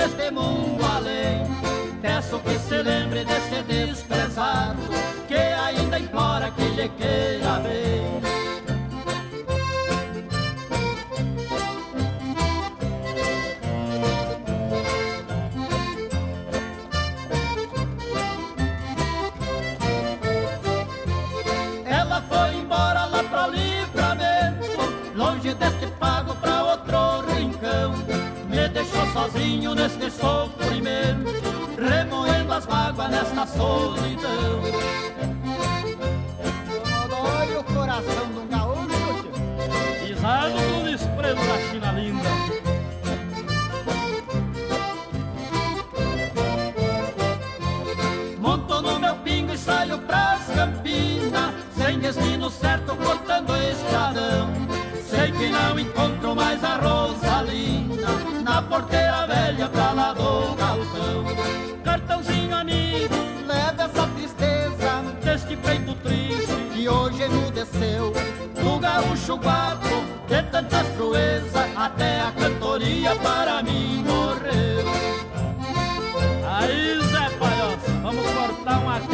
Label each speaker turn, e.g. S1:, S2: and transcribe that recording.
S1: deste mundo além. Peço que se lembre deste desprezado, que ainda implora que lhe queira bem. Ela foi embora lá pro Livramento, longe deste pago pra outro rincão. Me deixou sozinho neste sofrimento, remoendo as mágoas nesta solidão.
S2: Dói o coração de um gaúcho,
S3: Pisado do desprezo da China linda.
S1: Monto no meu pingo e saio pras campinas, sem destino certo cortando estradão. Sei que não encontro mais a Rosalina na porteira velha pra lá do galpão. Cartãozinho amigo,
S2: leve essa tristeza
S1: deste peito triste
S2: que hoje emudeceu.
S1: do gaúcho guapo, de tantas proezas, até a cantoria para mim morreu.
S3: Aí, Zé Palhoça, vamos cortar uma